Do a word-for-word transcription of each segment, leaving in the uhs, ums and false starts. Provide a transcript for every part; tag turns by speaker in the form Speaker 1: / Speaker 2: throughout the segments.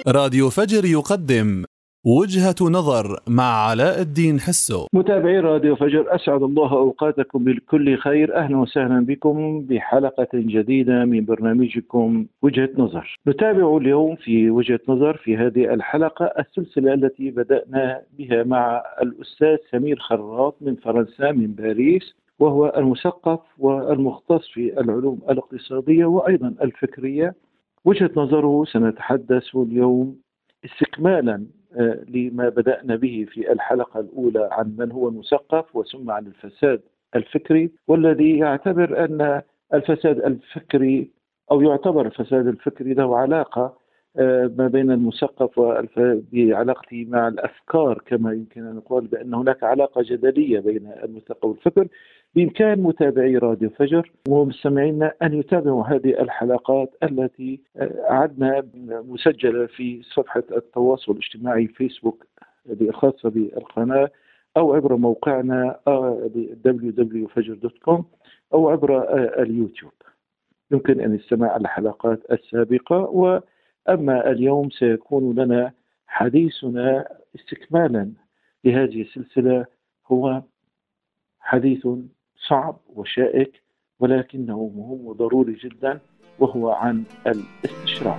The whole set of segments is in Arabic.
Speaker 1: راديو فجر يقدم وجهة نظر مع علاء الدين حسو.
Speaker 2: متابعي راديو فجر، أسعد الله أوقاتكم بكل خير. أهلا وسهلا بكم بحلقة جديدة من برنامجكم وجهة نظر. نتابع اليوم في وجهة نظر في هذه الحلقة السلسلة التي بدأنا بها مع الأستاذ سمير خراط من فرنسا من باريس، وهو المثقف والمختص في العلوم الاقتصادية وأيضا الفكرية. وجهة نظره سنتحدث اليوم استكمالا لما بدأنا به في الحلقة الأولى عن من هو المثقف، وثم عن الفساد الفكري، والذي يعتبر أن الفساد الفكري أو يعتبر الفساد الفكري له علاقة ما بين المثقف بعلاقته مع الأفكار، كما يمكن أن نقول بأن هناك علاقة جدلية بين المثقف والفكر. بإمكان متابعي راديو فجر ومستمعينا أن يتابعوا هذه الحلقات التي أعدنا مسجلة في صفحة التواصل الاجتماعي فيسبوك الخاصة بالقناة، أو عبر موقعنا دبليو دبليو فجر دوت كوم، أو عبر اليوتيوب. يمكن أن يستمع الحلقات السابقة. وأما اليوم سيكون لنا حديثنا استكمالا لهذه السلسلة، هو حديث صعب وشائك ولكنه مهم وضروري جدا، وهو عن الاستشراق.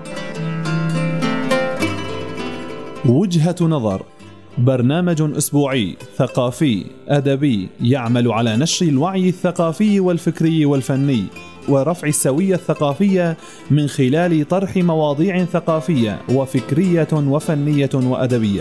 Speaker 1: وجهة نظر، برنامج أسبوعي ثقافي أدبي يعمل على نشر الوعي الثقافي والفكري والفني ورفع السوية الثقافية من خلال طرح مواضيع ثقافية وفكرية وفنية وأدبية.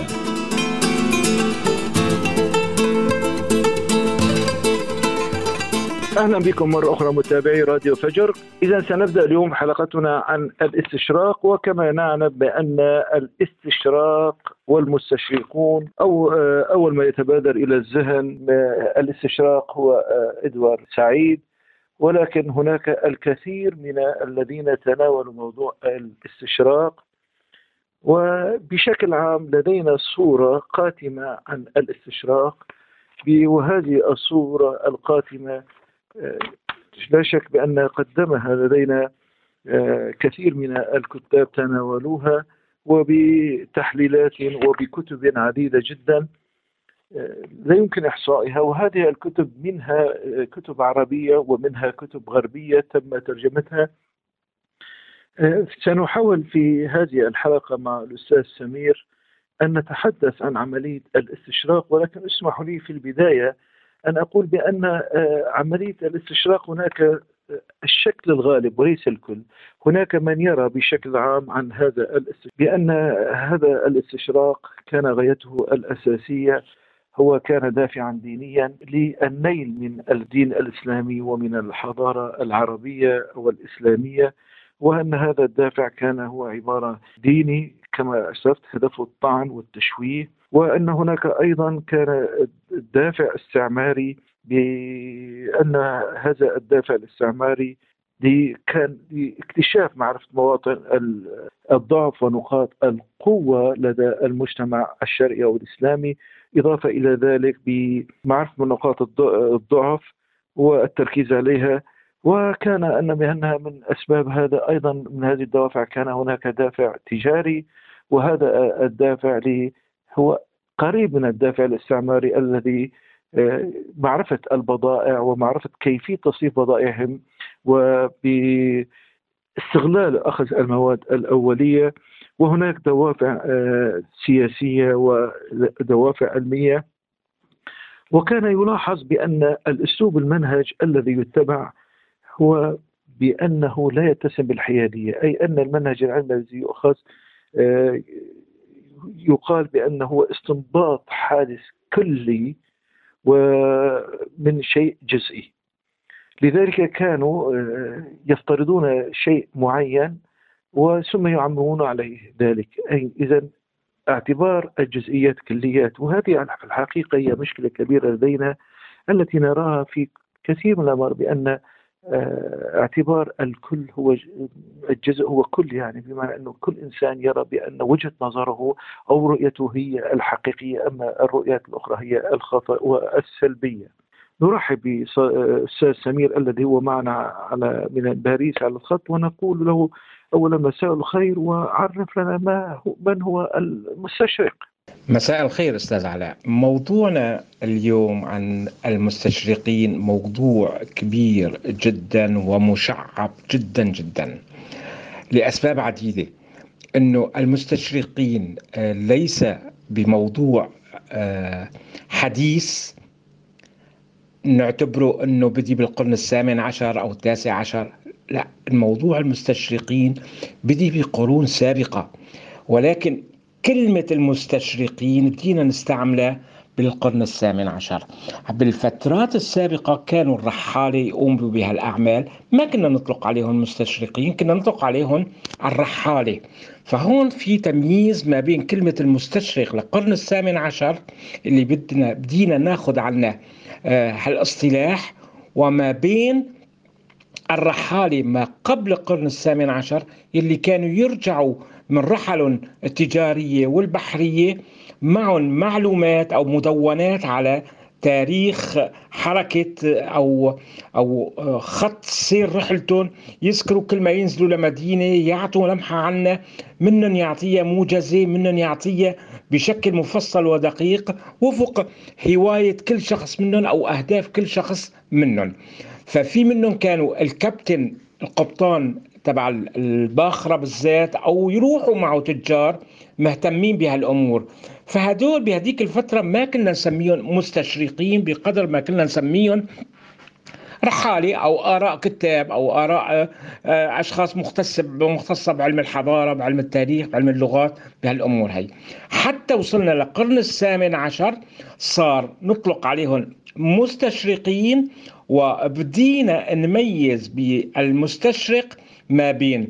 Speaker 2: أهلا بكم مرة أخرى متابعي راديو فجر. إذا سنبدأ اليوم حلقتنا عن الاستشراق، وكما نعلم بأن الاستشراق والمستشرقون أو أول ما يتبادر إلى الذهن الاستشراق هو إدوارد سعيد، ولكن هناك الكثير من الذين تناولوا موضوع الاستشراق، وبشكل عام لدينا صورة قاتمة عن الاستشراق. وهذه الصورة القاتمة لا شك بأن قدمها لدينا كثير من الكتاب تناولوها، وبتحليلات وبكتب عديدة جدا لا يمكن إحصائها. وهذه الكتب منها كتب عربية ومنها كتب غربية تم ترجمتها. سنحاول في هذه الحلقة مع الأستاذ سمير أن نتحدث عن عملية الاستشراق، ولكن اسمحوا لي في البداية أن أقول بأن عملية الاستشراق هناك الشكل الغالب وليس الكل. هناك من يرى بشكل عام عن هذا الاستشراق بأن هذا الاستشراق كان غايته الأساسية هو كان دافعا دينيا للنيل من الدين الإسلامي ومن الحضارة العربية والإسلامية، وأن هذا الدافع كان هو عبارة ديني كما أشرت، هدفه الطعن والتشويه. وأن هناك أيضا كان الدافع استعماري، بأن هذا الدافع الاستعماري دي كان لاكتشاف معرفة مواطن الضعف ونقاط القوة لدى المجتمع الشرعي أو الإسلامي، إضافة إلى ذلك بمعرفة نقاط الضعف والتركيز عليها. وكان أن بأنها من أسباب هذا أيضا من هذه الدوافع كان هناك دافع تجاري، وهذا الدافع لي هو قريب من الدافع الاستعماري الذي معرفة البضائع ومعرفة كيفية تصنيف بضائعهم وباستغلال أخذ المواد الأولية. وهناك دوافع سياسية ودوافع علمية. وكان يلاحظ بأن الأسلوب المنهج الذي يتبع هو بأنه لا يتسم بالحيادية، أي أن المنهج العلمي الذي يؤخذ يقال بأنه هو استنباط حادث كلي ومن شيء جزئي. لذلك كانوا يفترضون شيء معين وثم يعممون عليه ذلك، أي إذن اعتبار الجزئيات كليات. وهذه في الحقيقة هي مشكلة كبيرة لدينا التي نراها في كثير من الأمر، بأن اعتبار الكل هو الجزء هو كل، يعني بمعنى أنه كل إنسان يرى بأن وجهة نظره أو رؤيته هي الحقيقية، أما الرؤيات الأخرى هي الخطأ والسلبية. نرحب بالأستاذ سمير الذي هو معنا على من باريس على الخط، ونقول له أولا مساء الخير، وعرف لنا ما هو من هو المستشرق.
Speaker 3: مساء الخير أستاذ علاء. موضوعنا اليوم عن المستشرقين موضوع كبير جدا ومشعب جدا جدا لأسباب عديدة. أنه المستشرقين ليس بموضوع حديث نعتبره أنه بدي بالقرن الثامن عشر أو التاسع عشر، لا، الموضوع المستشرقين بدي بقرون سابقة، ولكن كلمة المستشرقين بدينا نستعملها بالقرن الثامن عشر. بالفترات السابقة كانوا الرحالة يقوموا بها الأعمال، ما كنا نطلق عليهم مستشرقين، كنا نطلق عليهم الرحالة. فهون في تمييز ما بين كلمة المستشرق للقرن الثامن عشر اللي بدنا بدينا ناخذ عنه هالاصطلاح، وما بين الرحالة ما قبل القرن الثامن عشر اللي كانوا يرجعوا من رحلهم التجارية والبحرية معهم معلومات أو مدونات على تاريخ حركة أو أو خط سير رحلتهم، يذكروا كل ما ينزلوا لمدينة يعطوا لمحة عنها، منهم يعطيها موجزة، منهم يعطيها بشكل مفصل ودقيق وفق هواية كل شخص منهم أو أهداف كل شخص منهم. ففي منهم كانوا الكابتن القبطان تبع الباخرة بالذات، أو يروحوا معه تجار مهتمين بهالأمور. فهدول بهديك الفترة ما كنا نسميهم مستشرقين بقدر ما كنا نسميهم رحالة أو آراء كتاب أو آراء أشخاص مختصة بعلم الحضارة، بعلم التاريخ، بعلم اللغات، بهالأمور هاي. حتى وصلنا للقرن الثامن عشر صار نطلق عليهم مستشرقين، وبدينا نميز بالمستشرق ما بين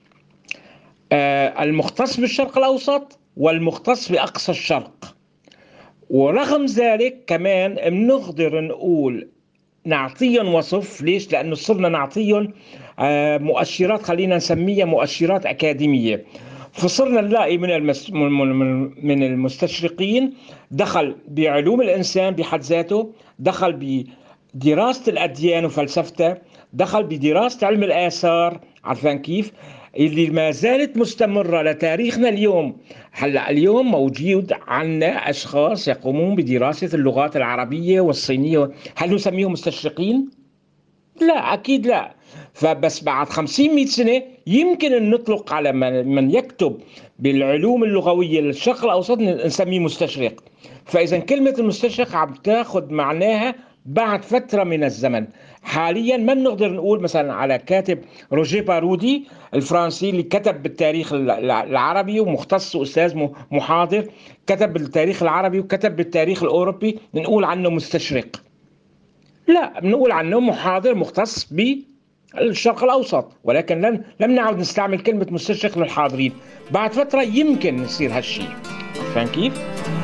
Speaker 3: المختص بالشرق الأوسط والمختص بأقصى الشرق. ورغم ذلك كمان بنقدر نقول نعطيهم وصف. ليش؟ لأنه صرنا نعطيهم مؤشرات، خلينا نسميها مؤشرات أكاديمية. فصرنا نلاقي من من المستشرقين دخل بعلوم الإنسان بحد ذاته، دخل بدراسة الأديان وفلسفتها، دخل بدراسة علم الآثار، عارفين كيف؟ اللي ما زالت مستمرة لتاريخنا اليوم. هلا اليوم موجود عنا أشخاص يقومون بدراسة اللغات العربية والصينية، هل نسميهم مستشرقين؟ لا، أكيد لا. فبس بعد خمسين مئة سنة يمكن أن نطلق على من يكتب بالعلوم اللغوية للشرق الأوسط نسميه مستشرق. فإذا كلمة المستشرق عم تاخذ معناها بعد فترة من الزمن. حاليا ما بنقدر نقول مثلا على كاتب روجيه بارودي الفرنسي اللي كتب بالتاريخ العربي ومختص وأستاذ محاضر، كتب بالتاريخ العربي وكتب بالتاريخ الأوروبي، نقول عنه مستشرق. لا، بنقول عنه محاضر مختص بالشرق الأوسط، ولكن لن لم نعد نستعمل كلمة مستشرق للحاضرين. بعد فترة يمكن يصير هالشيء. فاهم كيف؟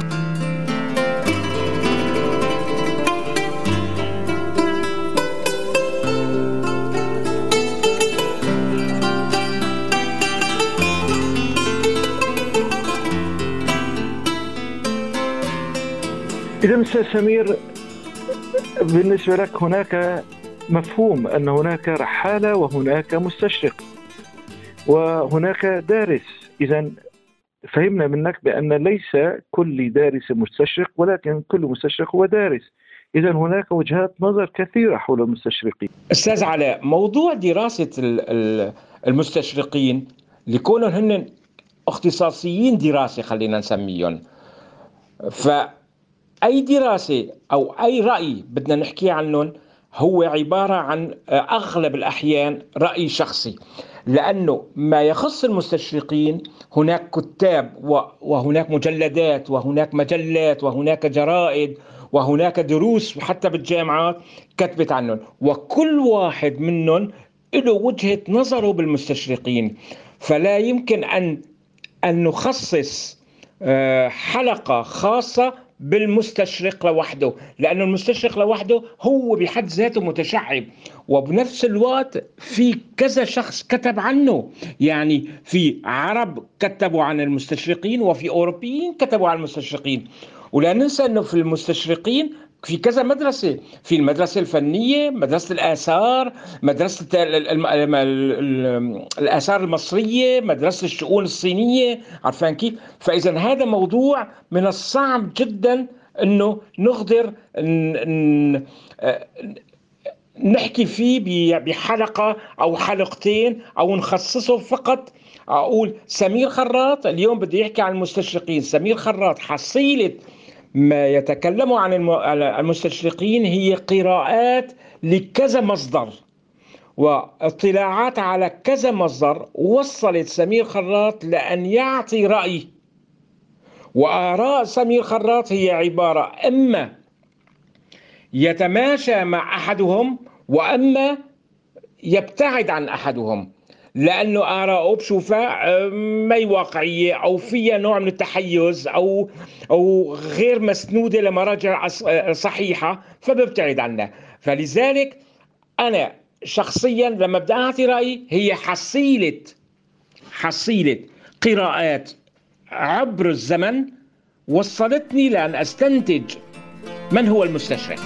Speaker 2: إذا أستاذ سمير، بالنسبة لك هناك مفهوم أن هناك رحالة وهناك مستشرق وهناك دارس. إذا فهمنا منك بأن ليس كل دارس مستشرق، ولكن كل مستشرق هو دارس. إذا هناك وجهات نظر كثيرة حول المستشرقين.
Speaker 3: أستاذ علاء، موضوع دراسة المستشرقين لكونهم هن اختصاصيين دراسة خلينا نسميهم، فأي دراسة أو أي رأي بدنا نحكي عنهم هو عبارة عن أغلب الأحيان رأي شخصي، لأنه ما يخص المستشرقين هناك كتاب وهناك مجلدات وهناك مجلات وهناك جرائد وهناك دروس حتى بالجامعات كتبت عنهم، وكل واحد منهم له وجهة نظره بالمستشرقين. فلا يمكن أن أن نخصص حلقة خاصة بالمستشرق لوحده، لأن المستشرق لوحده هو بحد ذاته متشعب، وبنفس الوقت في كذا شخص كتب عنه. يعني في عرب كتبوا عن المستشرقين وفي أوروبيين كتبوا عن المستشرقين. ولا ننسى أنه في المستشرقين في كذا مدرسة، في المدرسة الفنية، مدرسة الآثار، مدرسة الآثار المصرية، مدرسة الشؤون الصينية، عارفين كيف؟ فإذا هذا موضوع من الصعب جدا أنه نقدر نحكي فيه بحلقة أو حلقتين أو نخصصه فقط. أقول سمير خراط اليوم بدي يحكي عن المستشرقين. سمير خراط حصيلة ما يتكلم عن المستشرقين هي قراءات لكذا مصدر واطلاعات على كذا مصدر وصلت سمير خراط لأن يعطي رأي. وآراء سمير خراط هي عبارة إما يتماشى مع أحدهم وأما يبتعد عن أحدهم، لأنه آراءه بشوفها ما هي واقعية أو فيها نوع من التحيز أو أو غير مسنودة لمراجع صحيحة فببتعد عنها. فلذلك أنا شخصيا لما بدي أعطي رأيي هي حصيلة حصيلة قراءات عبر الزمن وصلتني لأن أستنتج من هو المستشرق.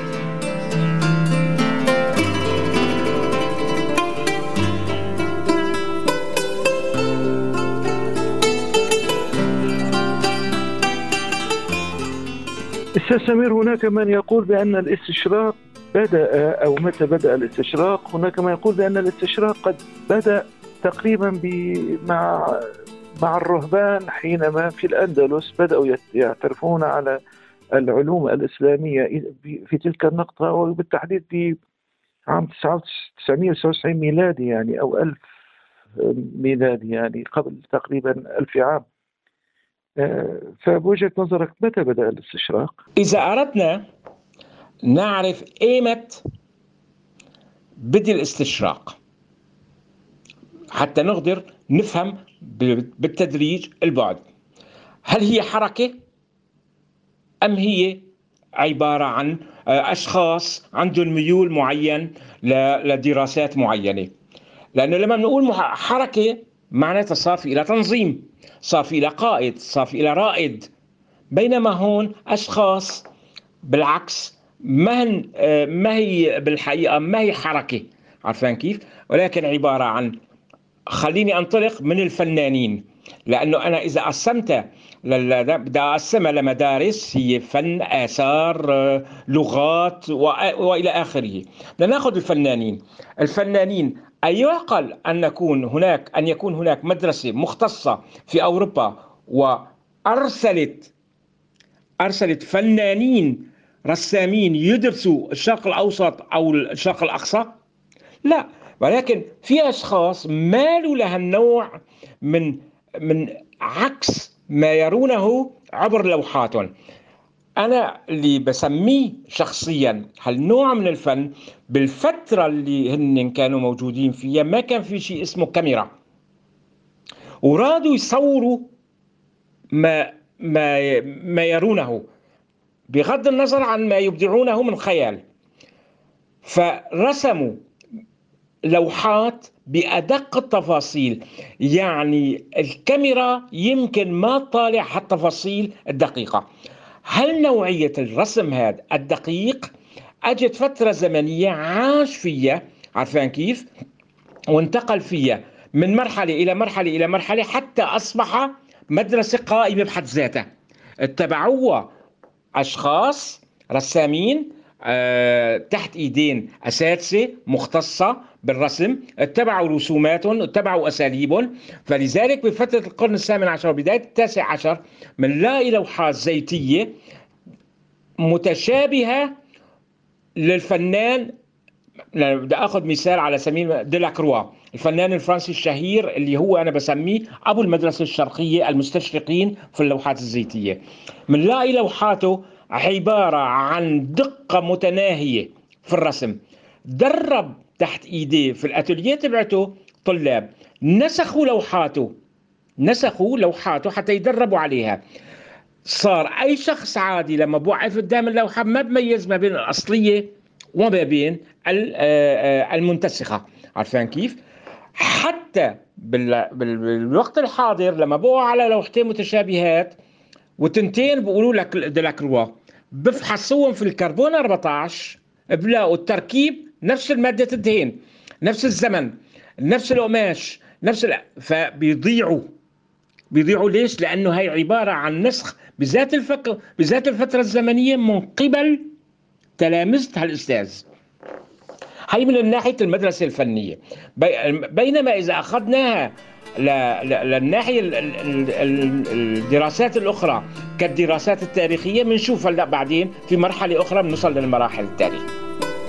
Speaker 2: أستاذ سمير، هناك من يقول بأن الاستشراق بدأ، أو متى بدأ الاستشراق؟ هناك من يقول بأن الاستشراق قد بدأ تقريبا مع مع الرهبان حينما في الأندلس بدأوا يعترفون على العلوم الإسلامية في تلك النقطة، وبالتحديد في عام تسعمائة وتسعة وتسعين ميلادي يعني أو ألف ميلادي، يعني قبل تقريبا ألف عام. فبوجهة نظرك متى بدأ الاستشراق؟
Speaker 3: إذا أردنا نعرف إيمة بدء الاستشراق حتى نقدر نفهم بالتدريج البعد، هل هي حركة أم هي عبارة عن أشخاص عندهم ميول معين لدراسات معينة؟ لأنه لما نقول حركة معناتها صار في إلى تنظيم، صار في إلى قائد، صار في إلى رائد، بينما هون أشخاص بالعكس ما ما هي بالحقيقة ما هي حركة، عارفين كيف؟ ولكن عبارة عن، خليني أنطلق من الفنانين، لأنه أنا إذا قسمتها بدي أقسمها لمدارس هي فن، آثار، لغات وإلى آخره. لنأخذ الفنانين. الفنانين أيعقل أن يكون هناك أن يكون هناك مدرسة مختصة في أوروبا وأرسلت أرسلت فنانين رسامين يدرسوا الشرق الأوسط أو الشرق الأقصى؟ لا، ولكن في أشخاص مالوا لها النوع من من عكس ما يرونه عبر لوحاتهم. أنا اللي بسميه شخصيا هالنوع من الفن بالفترة اللي هن كانوا موجودين فيها ما كان في شيء اسمه كاميرا، ورادوا يصوروا ما ما ما يرونه بغض النظر عن ما يبدعونه من خيال، فرسموا لوحات بأدق التفاصيل. يعني الكاميرا يمكن ما تطالع هالتفاصيل الدقيقة. هل نوعية الرسم هذا الدقيق أجت فترة زمنية عاش فيها، عارفين كيف؟ وانتقل فيها من مرحلة إلى مرحلة إلى مرحلة حتى أصبح مدرسة قائمة بحد ذاتها. اتبعوها أشخاص رسامين أه تحت إيدين أساتذة مختصة بالرسم، اتبعوا رسوماتهم، اتبعوا أساليبهم. فلذلك بفترة القرن الثامن عشر وبداية التاسع عشر منلاقي لوحات زيتية متشابهة للفنان. بدي أخذ مثال على سبيل ديلاكروا، الفنان الفرنسي الشهير اللي هو أنا بسميه أبو المدرسة الشرقية المستشرقين في اللوحات الزيتية. منلاقي لوحاته عبارة عن دقة متناهية في الرسم. درب تحت إيديه في الأتولية تبعته طلاب نسخوا لوحاته نسخوا لوحاته حتى يدربوا عليها. صار أي شخص عادي لما بوقف قدام اللوحة ما بميز ما بين الأصلية وما بين المنتسخة، عارفين كيف؟ حتى بالوقت الحاضر لما بقوا على لوحتين متشابهات وتنتين بيقولوا لك ديلاكروا، بفحصوهم في الكربون أربعة عشر بلاقوا التركيب نفس المادة الدهن، نفس الزمن، نفس القماش، نفس ال... فبيضيعوا بيضيعوا ليش؟ لأنه هي عبارة عن نسخ بذات الفك... بذات الفترة الزمنية من قبل تلامذة هالأستاذ. هي من ناحية المدرسة الفنية. بينما إذا أخذناها للناحية الدراسات الأخرى كالدراسات التاريخية بنشوف هلا بعدين في مرحلة أخرى بنوصل للمراحل التاريخية.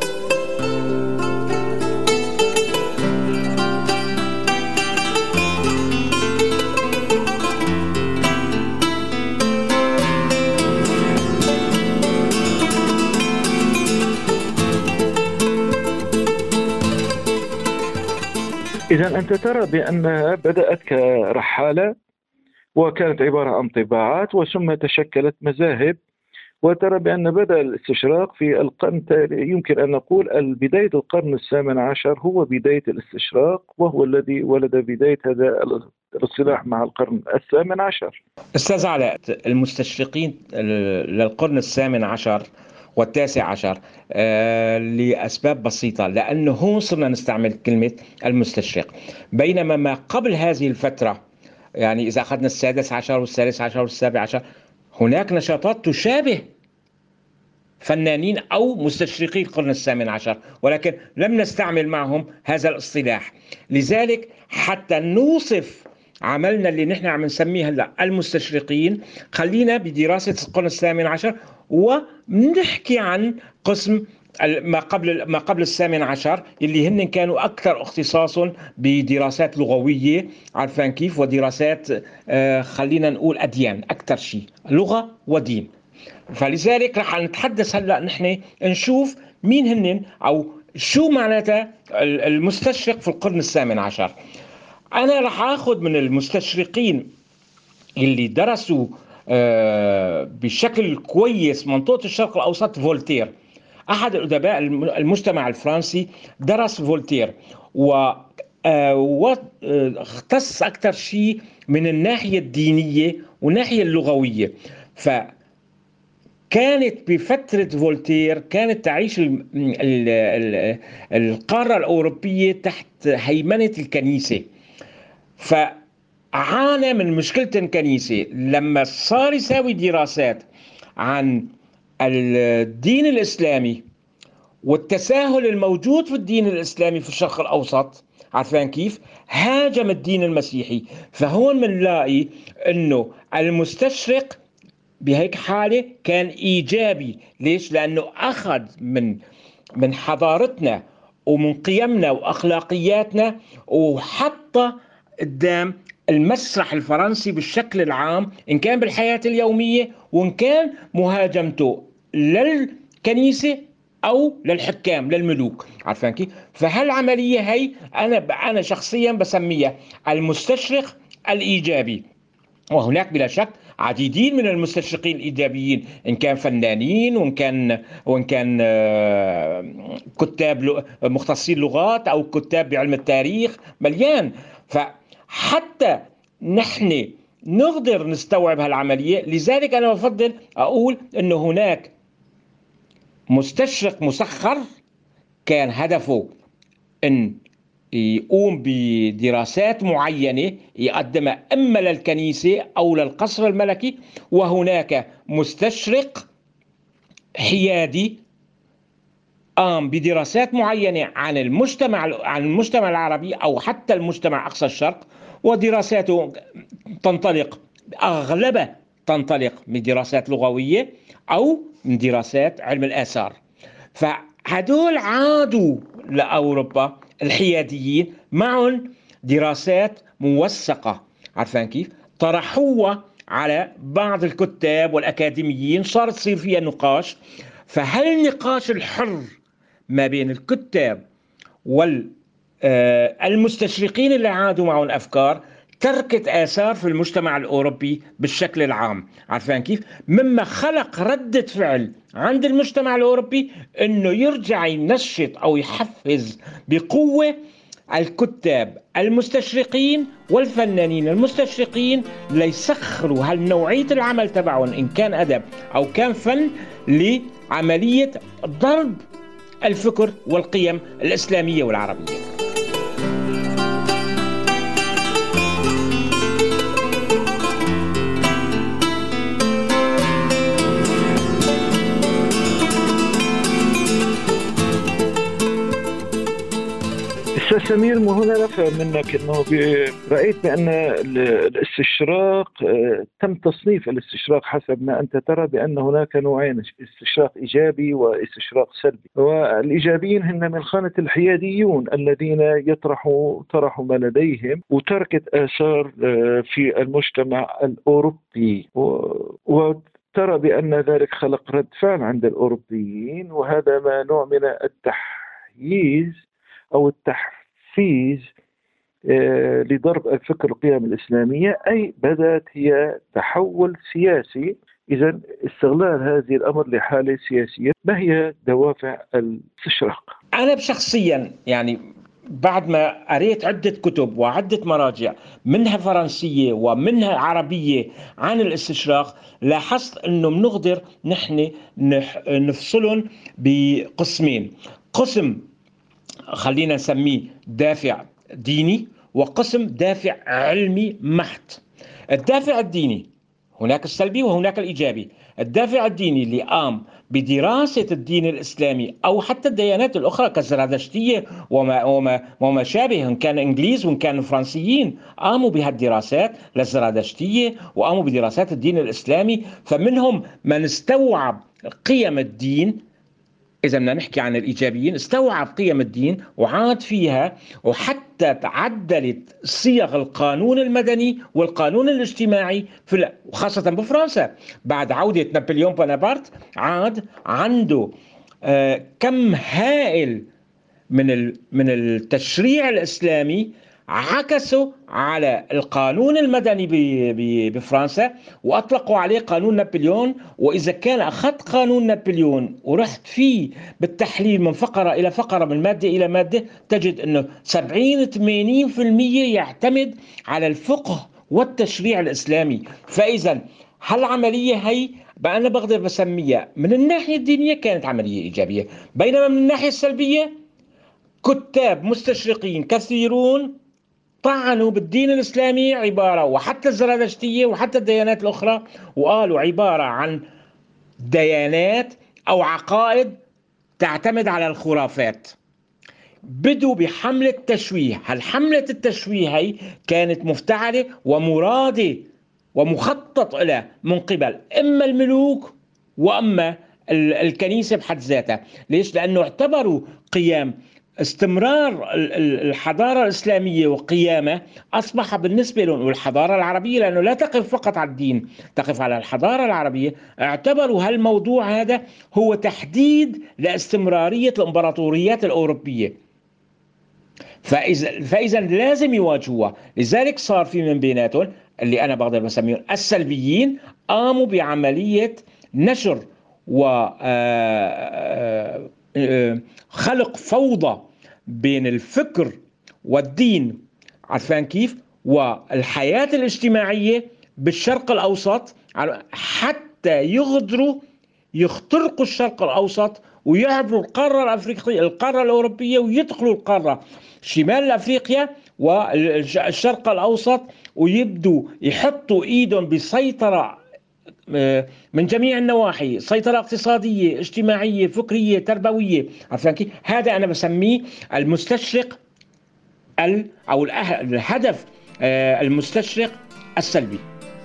Speaker 2: إذا أنت ترى بأنها بدأت كرحالة وكانت عبارة عن طباعات وثم تشكلت مذاهب، وترى بأن بدأ الاستشراق في القرن، يمكن أن نقول بداية القرن الثامن عشر هو بداية الاستشراق، وهو الذي ولد بداية هذا الاصطلاح مع القرن الثامن عشر.
Speaker 3: أستاذ علاء، المستشرقين للقرن الثامن عشر والتاسع عشر آه لأسباب بسيطة، لأنه هون صرنا نستعمل كلمة المستشرق، بينما ما قبل هذه الفترة، يعني إذا أخذنا السادس عشر والثالث عشر والسابع عشر، هناك نشاطات تشابه فنانين أو مستشرقي القرن الثامن عشر، ولكن لم نستعمل معهم هذا الاصطلاح. لذلك حتى نوصف عملنا اللي نحن عم نسميه هلا المستشرقين، خلينا بدراسة القرن الثامن عشر ونحكي عن قسم ما قبل ما قبل الثامن عشر اللي هن كانوا أكثر اختصاصا بدراسات لغوية، عارفين كيف، ودراسات آه خلينا نقول أديان، أكثر شيء لغة ودين. فلذلك رح نتحدث هلا نحن نشوف مين هن أو شو معناتها المستشرق في القرن الثامن عشر. أنا رح أخذ من المستشرقين اللي درسوا آه بشكل كويس منطقة الشرق الأوسط فولتير، أحد الأدباء المجتمع الفرنسي درس فولتير واختص أكثر شيء من الناحية الدينية والناحية اللغوية. فكانت بفترة فولتير كانت تعيش القارة الأوروبية تحت هيمنة الكنيسة، فعانى من مشكلة الكنيسة. لما صار يساوي دراسات عن الدين الإسلامي والتساهل الموجود في الدين الإسلامي في الشرق الأوسط، عارفين كيف، هاجم الدين المسيحي. فهون منلاقي أنه المستشرق بهيك حالة كان إيجابي. ليش؟ لأنه أخذ من من حضارتنا ومن قيمنا وأخلاقياتنا وحط قدام المسرح الفرنسي بالشكل العام، إن كان بالحياة اليومية وإن كان مهاجمته للكنيسة أو للحكام للملوك، عارفين كيف؟ فهالعملية هي أنا أنا شخصيا بسميها المستشرق الإيجابي. وهناك بلا شك عديدين من المستشرقين الإيجابيين، إن كان فنانين وإن كان وإن كان كتاب مختصين لغات أو كتاب بعلم التاريخ، مليان. فحتى نحن نقدر نستوعب هالعملية. لذلك أنا بفضل أقول أنه هناك مستشرق مسخر كان هدفه أن يقوم بدراسات معينة يقدمها إما للكنيسة أو للقصر الملكي، وهناك مستشرق حيادي قام بدراسات معينة عن المجتمع عن المجتمع العربي أو حتى المجتمع أقصى الشرق، ودراساته تنطلق أغلبها تنطلق من دراسات لغوية أو من دراسات علم الآثار. فهدول عادوا لأوروبا الحياديين معهم دراسات موثقة، عارفين كيف، طرحوها على بعض الكتاب والأكاديميين، صارت تصير فيها نقاش. فهالنقاش الحر ما بين الكتاب والمستشرقين اللي عادوا معهم أفكار تركت آثار في المجتمع الأوروبي بالشكل العام، عارفين كيف، مما خلق ردة فعل عند المجتمع الأوروبي أنه يرجع ينشط أو يحفز بقوة الكتاب المستشرقين والفنانين المستشرقين ليسخروا هالنوعية العمل تبعهم إن كان أدب أو كان فن لعملية ضرب الفكر والقيم الإسلامية والعربية.
Speaker 2: أستاذ سمير، مو هنا نفهم منك أنه رأيت بأن الاستشراق تم تصنيف الاستشراق حسب ما أنت ترى بأن هناك نوعين، استشراق إيجابي واستشراق سلبي، والإيجابيين هن من خانة الحياديون الذين يطرحوا طرحوا ما لديهم وتركت آثار في المجتمع الأوروبي، وترى بأن ذلك خلق رد فعل عند الأوروبيين، وهذا ما نوع من التحييز أو التحفيز لضرب الفكر القيم الإسلامية، أي بدأت هي تحول سياسي. إذن استغلال هذه الأمر لحالة سياسية. ما هي دوافع الاستشراق؟
Speaker 3: أنا شخصيا يعني بعد ما قريت عدة كتب وعدة مراجع منها فرنسية ومنها عربية عن الاستشراق، لاحظت أنه بنقدر نحن نفصلهم بقسمين: قسم خلينا نسميه دافع ديني، وقسم دافع علمي محض. الدافع الديني هناك السلبي وهناك الإيجابي. الدافع الديني اللي قام بدراسة الدين الإسلامي أو حتى الديانات الأخرى كالزرادشتية وما, وما, وما شابه، إن كان إنجليز وإن كانوا فرنسيين قاموا بهالدراسات للزرادشتية وقاموا بدراسات الدين الإسلامي، فمنهم من استوعب قيم الدين. إذا بدنا نحكي عن الإيجابيين، استوعب قيم الدين وعاد فيها، وحتى تعدلت صيغ القانون المدني والقانون الاجتماعي في وخاصة بفرنسا بعد عودة نابليون بونابرت. عاد عنده آه كم هائل من من التشريع الإسلامي عكسوا على القانون المدني بفرنسا وأطلقوا عليه قانون نابليون. وإذا كان أخذت قانون نابليون ورحت فيه بالتحليل من فقرة إلى فقرة، من مادة إلى مادة، تجد أنه سبعين ثمانين بالمئة يعتمد على الفقه والتشريع الإسلامي. فإذا هالعملية هي بقى أنا بقدر بسميها من الناحية الدينية كانت عملية إيجابية، بينما من الناحية السلبية كتاب مستشرقين كثيرون طعنوا بالدين الإسلامي عبارة، وحتى الزرادشتية وحتى الديانات الأخرى، وقالوا عبارة عن ديانات أو عقائد تعتمد على الخرافات. بدوا بحملة تشويه. هالحملة التشويه هي كانت مفتعلة ومرادة ومخطط إلى من قبل إما الملوك وأما الكنيسة بحد ذاتها. ليش؟ لأنه اعتبروا قيام استمرار الحضارة الإسلامية وقيامه أصبح بالنسبة لهم، والحضارة العربية لأنه لا تقف فقط على الدين، تقف على الحضارة العربية، اعتبروا هالموضوع هذا هو تحديد لاستمرارية الإمبراطوريات الأوروبية. فإذا, فإذا لازم يواجهوها. لذلك صار في من بيناتهم اللي أنا بقدر بسميهم السلبيين قاموا بعملية نشر وخلق فوضى بين الفكر والدين، عارفين كيف، والحياة الاجتماعية بالشرق الأوسط، حتى يغدروا يخترقوا الشرق الأوسط ويعبروا القارة الأفريقية القارة الأوروبية ويدخلوا القارة شمال أفريقيا والشرق الأوسط، ويبدوا يحطوا إيدهم بسيطرة من جميع النواحي، سيطرة اقتصادية اجتماعية فكرية تربوية. عارفين كيف؟ هذا أنا بسميه المستشرق أو الهدف المستشرق السلبي.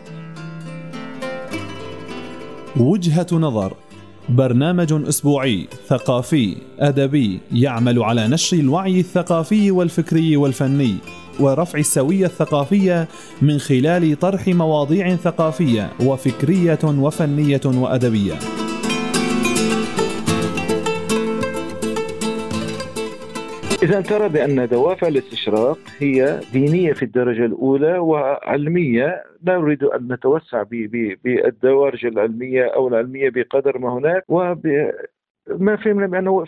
Speaker 1: وجهة نظر، برنامج أسبوعي ثقافي أدبي يعمل على نشر الوعي الثقافي والفكري والفني ورفع السوية الثقافية من خلال طرح مواضيع ثقافية وفكرية وفنية وأدبية.
Speaker 2: إذا ترى بأن دوافع الاستشراق هي دينية في الدرجة الأولى وعلمية، لا نريد أن نتوسع بالدوارج العلمية أو العلمية بقدر ما هناك، وما فهمنا بأنه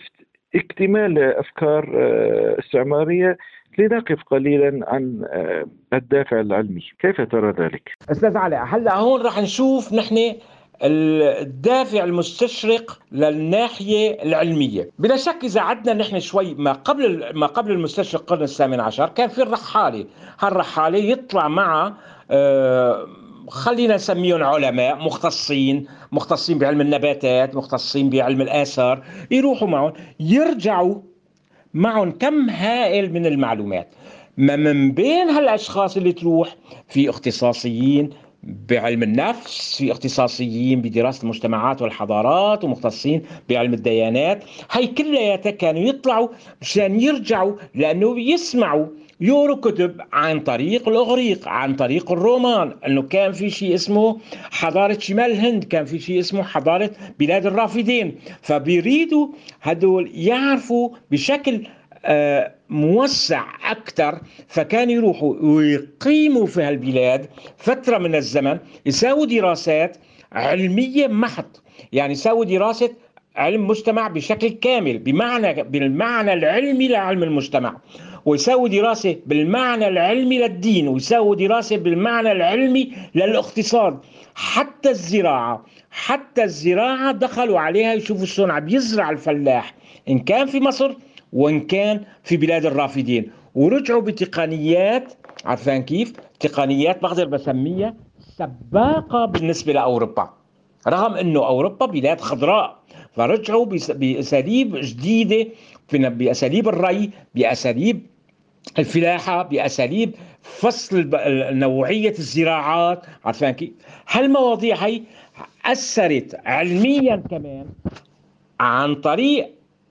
Speaker 2: اكتمال أفكار استعمارية. لنقف قليلا عن الدافع العلمي، كيف ترى ذلك؟
Speaker 3: أستاذ علاء، هلأ هون رح نشوف نحن الدافع المستشرق للناحية العلمية. بلا شك إذا عدنا نحن شوي ما قبل ما قبل المستشرق القرن الثامن عشر، كان في الرحالة. هالرحالة يطلع مع آه خلينا نسميهم علماء مختصين مختصين بعلم النباتات، مختصين بعلم الآثار، يروحوا معهم يرجعوا معهم كم هائل من المعلومات. ما من بين هالأشخاص اللي تروح في اختصاصيين بعلم النفس، في اختصاصيين بدراسة المجتمعات والحضارات، ومختصين بعلم الديانات. هاي كلياتها كانوا يطلعوا مشان يرجعوا، لأنه يسمعوا يقروا كتب عن طريق الإغريق، عن طريق الرومان، أنه كان في شيء اسمه حضارة شمال الهند، كان في شيء اسمه حضارة بلاد الرافدين. فبيريدوا هدول يعرفوا بشكل آه موسع أكثر، فكان يروحوا ويقيموا في هالبلاد فترة من الزمن، يساووا دراسات علمية محض، يعني يساووا دراسة علم مجتمع بشكل كامل، بمعنى بالمعنى العلمي لعلم المجتمع، ويساوي دراسة بالمعنى العلمي للدين، ويساوي دراسة بالمعنى العلمي للاقتصاد. حتى الزراعة حتى الزراعة دخلوا عليها يشوفوا شلون عم يزرع الفلاح، إن كان في مصر وإن كان في بلاد الرافدين، ورجعوا بتقنيات، عارفين كيف؟ تقنيات بقدر بسميها سباقة بالنسبة لأوروبا، رغم أنه أوروبا بلاد خضراء، فرجعوا بأساليب جديدة، بأساليب الري، بأساليب الفلاحة، بأساليب فصل نوعية الزراعات. عارفين كيف؟ هالمواضيع هي أثرت علميا كمان عن طريق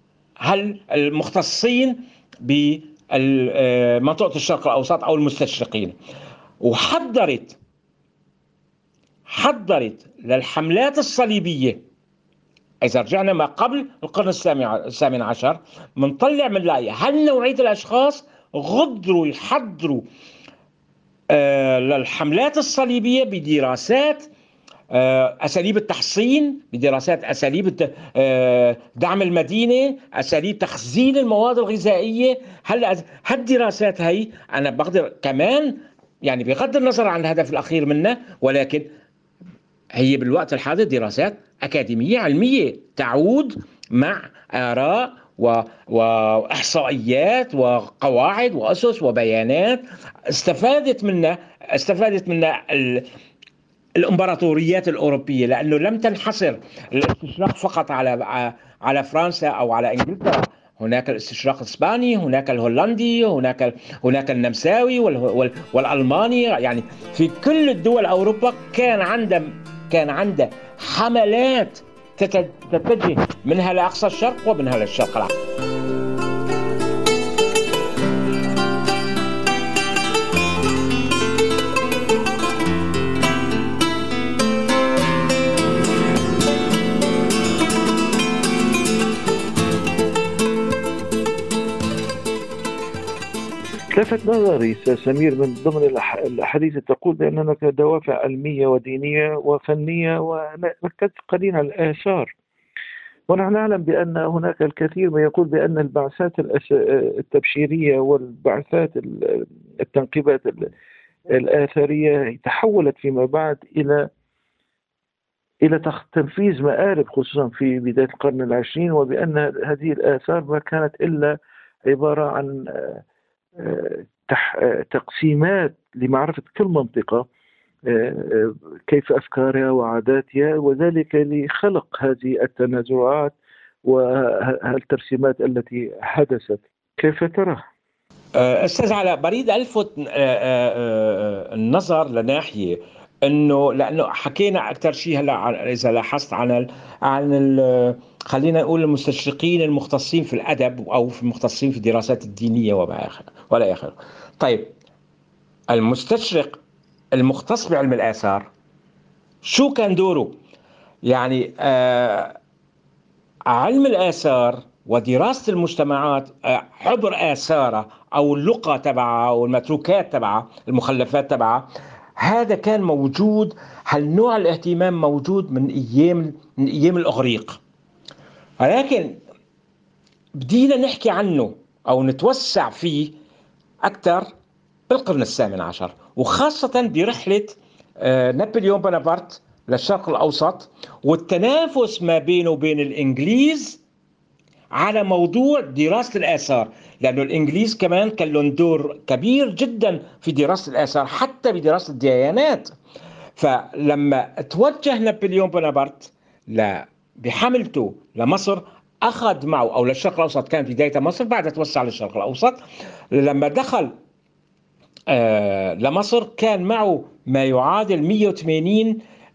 Speaker 3: هالمختصين بمنطقة الشرق الأوسط أو المستشرقين، وحضرت حضرت للحملات الصليبية. إذا رجعنا ما قبل القرن الثامن عشر، منطلع منلاقي هل نوعية الأشخاص غدروا يحضروا آه للحملات الصليبية بدراسات آه أساليب التحصين، بدراسات أساليب آه دعم المدينة، أساليب تخزين المواد الغذائية. هلا هالدراسات هي أنا بقدر كمان، يعني بغض النظر عن الهدف الأخير منها، ولكن هي بالوقت الحاضر دراسات أكاديمية علمية تعود مع آراء وإحصائيات وقواعد وأسس وبيانات استفادت منها استفادت منها الإمبراطوريات الأوروبية، لأنه لم تنحصر الاستشراق فقط على على فرنسا أو على إنجلترا. هناك الاستشراق الإسباني، هناك الهولندي، هناك هناك النمساوي والألماني. يعني في كل الدول أوروبا كان عندها كان عنده حملات تتجه منها لأقصى الشرق ومنها للشرق الأوسط.
Speaker 2: لفت نظري أستاذ سمير من ضمن الأحاديث تقول بأن هناك دوافع علمية ودينية وفنية، وركزت قليلا على الآثار. ونحن نعلم بأن هناك الكثير ما يقول بأن البعثات التبشيرية والبعثات التنقيبات الآثارية تحولت فيما بعد إلى إلى تنفيذ مآرب، خصوصا في بداية القرن العشرين، وبأن هذه الآثار ما كانت إلا عبارة عن تقسيمات لمعرفة كل منطقة كيف أفكارها وعاداتها، وذلك لخلق هذه التنازعات والترسيمات التي حدثت. كيف ترى؟
Speaker 3: أستاذ علاء، بريد ألفت النظر لناحية انه لانه حكينا اكثر شيء هلا اذا لاحظت عن ال عن ال خلينا نقول المستشرقين المختصين في الادب او في المختصين في الدراسات الدينيه وما اخره ولا اخره. طيب المستشرق المختص بعلم الاثار شو كان دوره؟ يعني آه علم الاثار ودراسه المجتمعات آه عبر اثارها او اللقى تبعها او المتروكات تبعها، المخلفات تبعها، هذا كان موجود. هالنوع الاهتمام موجود من ايام من ايام الاغريق. ولكن بدينا نحكي عنه أو نتوسع فيه أكثر بالقرن الثامن عشر، وخاصة برحلة نابليون بونابرت للشرق الأوسط والتنافس ما بينه وبين الإنجليز على موضوع دراسة الآثار، لأنه الإنجليز كمان كان لهم دور كبير جدا في دراسة الآثار حتى بدراسة الديانات. فلما توجه نابليون بونابرت بحملته لمصر أخذ معه، أو للشرق الأوسط، كان بداية مصر بعد توسع للشرق الأوسط. لما دخل آه لمصر كان معه ما يعادل مئة وثمانين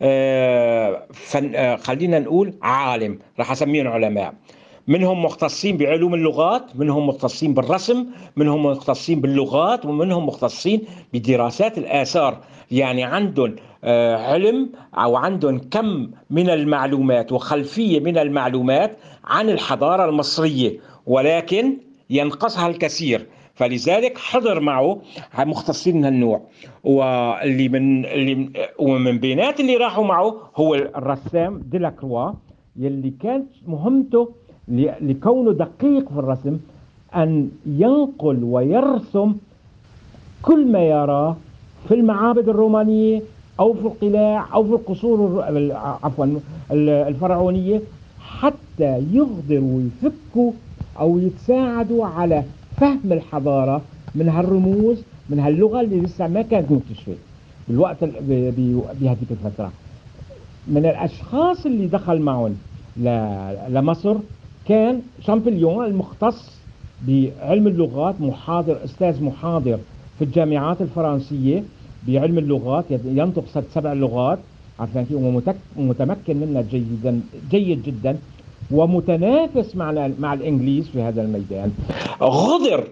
Speaker 3: آه فن آه خلينا نقول عالم، راح أسميهم علماء، منهم مختصين بعلوم اللغات، منهم مختصين بالرسم، منهم مختصين باللغات، ومنهم مختصين بدراسات الآثار. يعني عندهم آه علم أو عندهم كم من المعلومات وخلفية من المعلومات عن الحضارة المصرية، ولكن ينقصها الكثير. فلذلك حضر معه مختصين من هالنوع، واللي من اللي ومن بينات اللي راحوا معه هو الرسام ديلاكروا، يلي كانت مهمته لكونه دقيق في الرسم أن ينقل ويرسم كل ما يراه في المعابد الرومانية أو في القلاع أو في القصور عفوا الفرعونية، حتى يقدروا يفكوا أو يتساعدوا على فهم الحضارة من هالرموز، من هاللغة اللي لسه ما كانت مكتشفة بالوقت بهذيك الفترة. من الأشخاص اللي دخل معهم لمصر كان شامبليون المختص بعلم اللغات، محاضر أستاذ محاضر في الجامعات الفرنسية بعلم اللغات، ينطق ست سبع لغات عارفين، ومتمكن منها جيدا جيد جدا، ومتنافس مع مع الإنجليز في هذا الميدان. غدر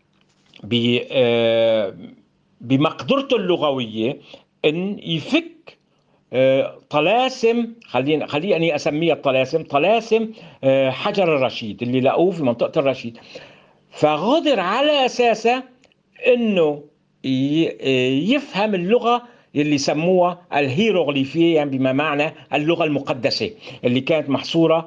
Speaker 3: بمقدرته اللغوية أن يفك طلاسم، خليني خليني اسميها طلاسم طلاسم حجر الرشيد اللي لقوه في منطقة الرشيد. فغدر على اساسه انه يفهم اللغة اللي سموها الهيروغليفية، يعني بما معنى اللغة المقدسة اللي كانت محصورة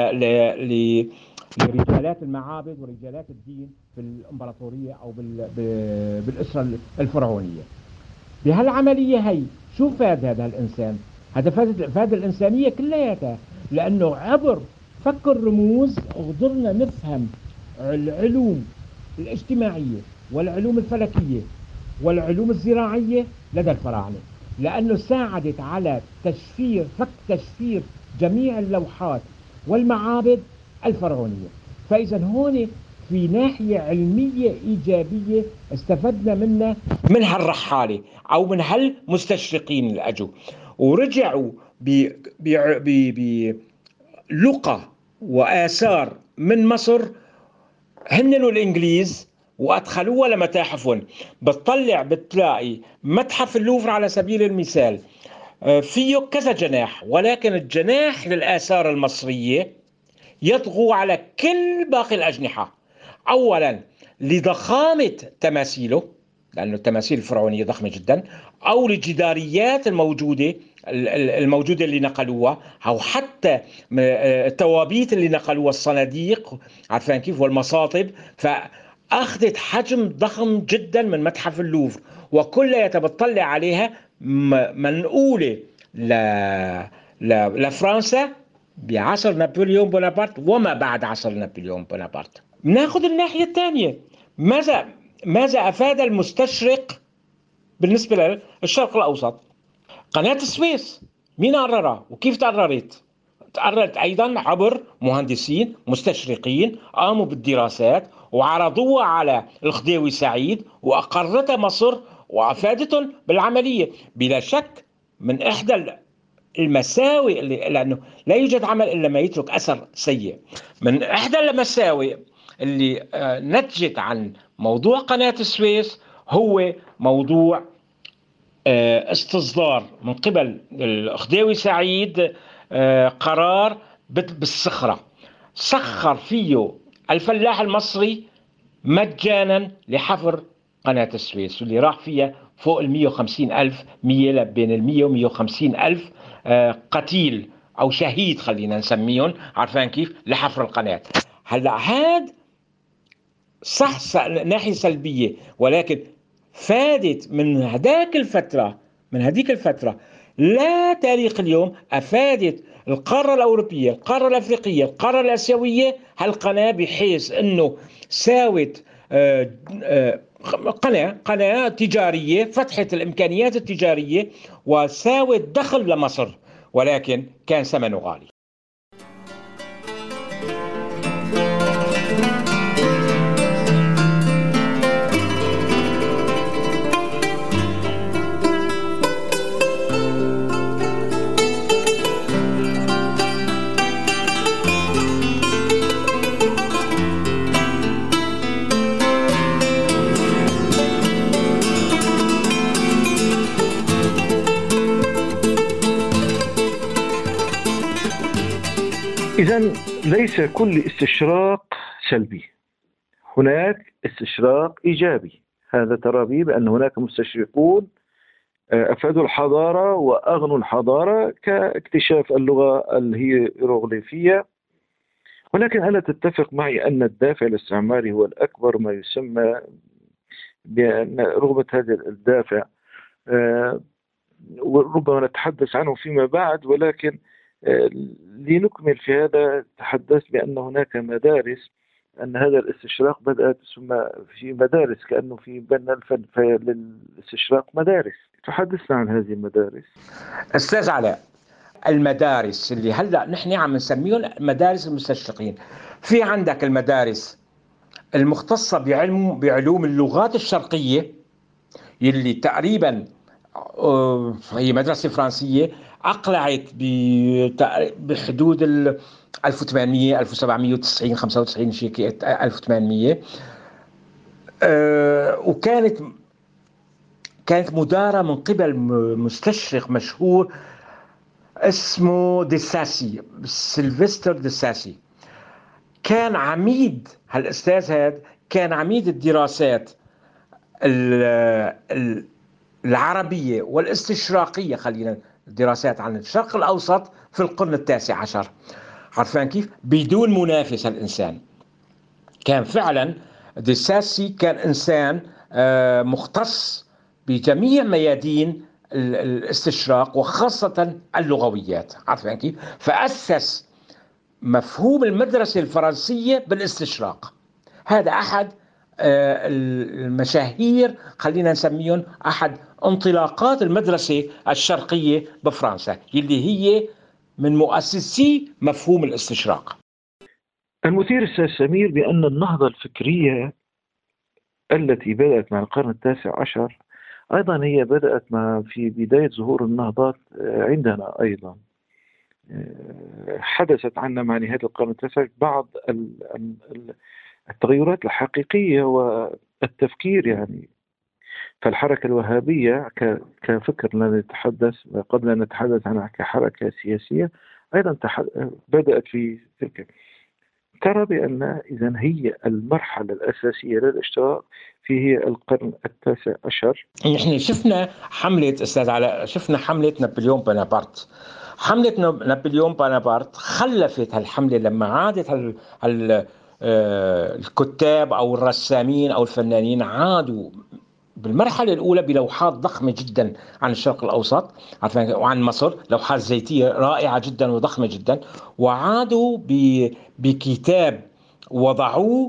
Speaker 3: لرجالات المعابد ورجالات الدين في الامبراطورية او بالاسرة الفرعونية. بهالعملية هي شو فاد هذا الإنسان؟ هذا فاد, فاد الإنسانية كلياتها، لأنه عبر فك الرموز قدرنا نفهم العلوم الاجتماعية والعلوم الفلكية والعلوم الزراعية لدى الفراعنة، لأنه ساعدت على تشفير فك تشفير جميع اللوحات والمعابد الفرعونية. فإذا هون في ناحية علمية إيجابية استفدنا منها من هالرحالة أو من هالمستشرقين اللي أجوا ورجعوا بلقى وآثار من مصر هن الإنجليز وأدخلوها لمتاحفهم. بتطلع بتلاقي متحف اللوفر على سبيل المثال فيه كذا جناح، ولكن الجناح للآثار المصرية يطغو على كل باقي الأجنحة. أولا لضخامة تماثيله، لأن التماثيل الفرعونية ضخمة جدا، أو للجداريات الموجودة الموجودة اللي نقلوها، أو حتى التوابيت اللي نقلوها، الصناديق عارفين كيف، والمصاطب. فأخذت حجم ضخم جدا من متحف اللوفر، وكلها بتطلع عليها منقولة لفرنسا بعصر نابليون بونابرت وما بعد عصر نابليون بونابرت. ناخذ الناحية الثانية، ماذا ماذا أفاد المستشرق بالنسبة للشرق الأوسط؟ قناة السويس مين قررها وكيف تقررت؟ تقررت أيضا عبر مهندسين مستشرقين قاموا بالدراسات وعرضوها على الخديوي سعيد وأقرتها مصر وأفادتهم بالعملية. بلا شك من إحدى المساوئ اللي لأنه لا يوجد عمل إلا ما يترك أثر سيء، من إحدى المساوئ اللي نتجت عن موضوع قناة السويس هو موضوع استصدار من قبل الخديوي سعيد قرار بالصخرة، سخر فيه الفلاح المصري مجانا لحفر قناة السويس، واللي راح فيها فوق المية وخمسين ألف مية بين المية ومية وخمسين ألف قتيل أو شهيد خلينا نسميهم عارفين كيف لحفر القناة. هلا هاد صح ناحية سلبية، ولكن فادت من هذاك الفترة من هذيك الفترة لا تاريخ اليوم، أفادت القارة الأوروبية، القارة الأفريقية، القارة الآسيوية هالقناة، بحيث أنه ساوت قناة قناة تجارية، فتحت الإمكانيات التجارية وساوت دخل لمصر، ولكن كان ثمنه غالي.
Speaker 2: إذن ليس كل استشراق سلبي، هناك استشراق إيجابي. هذا ترى به بأن هناك مستشرقون أفادوا الحضارة وأغنوا الحضارة، كاكتشاف اللغة الهيروغليفية. ولكن ألا تتفق معي أن الدافع الاستعماري هو الأكبر، ما يسمى بأن رغبة هذا الدافع وربما نتحدث عنه فيما بعد، ولكن لنكمل في هذا تحدثت بأن هناك مدارس، أن هذا الاستشراق بدأت ثم في مدارس، كأنه في بنى الفن للاستشراق مدارس. تحدثنا عن هذه المدارس.
Speaker 3: أستاذ علاء، المدارس اللي هلأ نحن عم نسميهم مدارس المستشرقين، في عندك المدارس المختصة بعلم بعلوم اللغات الشرقية، يلي تقريبا هي مدرسة فرنسية أقلعت بحدود ال ألف وثمانمئة ألف وسبعمئة وتسعين خمسة وتسعين شيء ألف وثمانمئة، أه وكانت كانت مدارة من قبل مستشرق مشهور اسمه ديساسي، سيلفستر ديساسي. كان عميد هالأستاذ هذا، كان عميد الدراسات العربية والاستشراقية، خلينا الدراسات عن الشرق الأوسط في القرن التاسع عشر. عارفين كيف؟ بدون منافس. الإنسان كان فعلا ديساسي كان إنسان مختص بجميع ميادين الاستشراق وخاصة اللغويات. عارفين كيف؟ فأسس مفهوم المدرسة الفرنسية بالاستشراق. هذا أحد المشاهير، خلينا نسميهم أحد انطلاقات المدرسة الشرقية بفرنسا، اللي هي من مؤسسي مفهوم الاستشراق.
Speaker 2: المثير أستاذ سمير بأن النهضة الفكرية التي بدأت مع القرن التاسع عشر أيضا هي بدأت مع في بداية ظهور النهضات عندنا أيضا. حدثت عنا مع نهاية القرن التاسع بعض التغيرات الحقيقية والتفكير، يعني فالحركة الوهابية كفكر لا نتحدث قبل أن نتحدث عنها كحركة سياسية أيضا بدأت في تلك. ترى بأن إذن هي المرحلة الأساسية للاشتراك في القرن التاسع عشر.
Speaker 3: نحن شفنا حملة أستاذ علاء، شفنا حملة نابليون بونابرت. حملة نابليون بونابرت خلفت هالحملة لما عادت هال, هال الكتاب أو الرسامين أو الفنانين عادوا بالمرحلة الأولى بلوحات ضخمة جدا عن الشرق الأوسط وعن مصر، لوحات زيتية رائعة جدا وضخمة جدا، وعادوا بكتاب وضعوه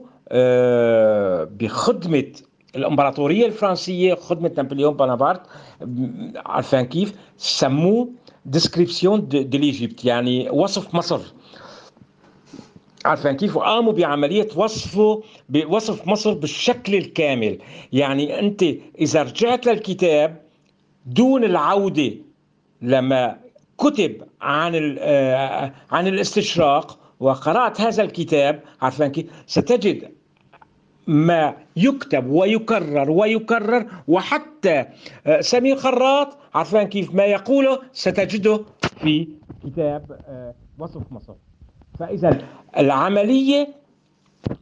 Speaker 3: بخدمة الإمبراطورية الفرنسية، خدمة نابليون بونابرت. عارفين كيف؟ سموه ديسكريبسيون دي ليجيبت، يعني وصف مصر. عارفين كيف؟ وقاموا بعملية وصفه بوصف مصر بالشكل الكامل. يعني أنت إذا رجعت للكتاب دون العودة لما كتب عن عن الاستشراق وقرأت هذا الكتاب، عارفين كيف؟ ستجد ما يكتب ويكرر ويكرر، وحتى سمير خراط عارفين كيف ما يقوله ستجده في كتاب وصف مصر. فإذا العملية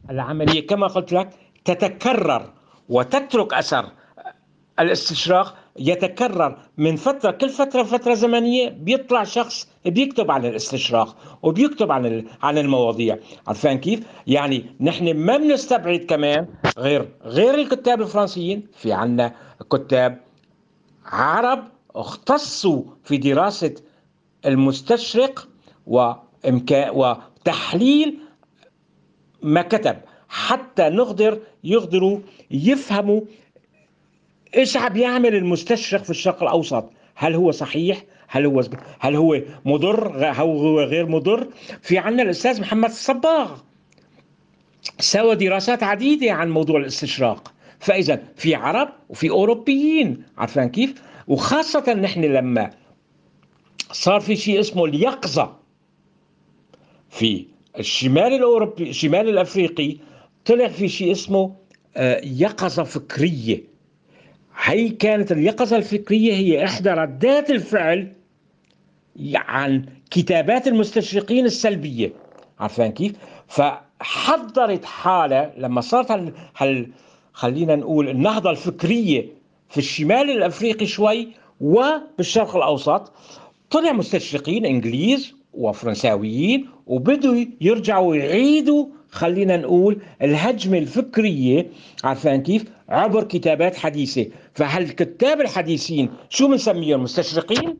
Speaker 3: العملية كما قلت لك تتكرر وتترك أثر. الاستشراق يتكرر من فترة، كل فترة فترة زمنية بيطلع شخص بيكتب عن الاستشراق وبيكتب عن عن المواضيع. عارفين كيف؟ يعني نحن ما بنستبعد كمان غير غير الكتاب الفرنسيين، في عنا كتاب عرب اختصوا في دراسة المستشرق وإمكان وتحليل ما كتب، حتى نقدر يقدروا يفهموا ايش عم يعمل المستشرق في الشرق الاوسط، هل هو صحيح، هل هو هل هو مضر، هل هو غير مضر. في عندنا الاستاذ محمد الصباغ سوى دراسات عديده عن موضوع الاستشراق. فاذا في عرب وفي اوروبيين، عارفين كيف؟ وخاصه نحن لما صار في شيء اسمه اليقظه في الشمال الاوروبي الشمال الافريقي، طلع في شيء اسمه يقظه فكريه. هي كانت اليقظة الفكرية هي إحدى ردات الفعل عن كتابات المستشرقين السلبية. عارفين كيف؟ فحضرت حالة لما صارت هل, هل خلينا نقول النهضة الفكرية في الشمال الأفريقي شوي وبالشرق الأوسط، طلع مستشرقين إنجليز وفرنساويين وبدوا يرجعوا يعيدوا خلينا نقول الهجمة الفكرية. عارفين كيف؟ عبر كتابات حديثة. فهل الكتاب الحديثين شو بنسميهم؟ مستشرقين؟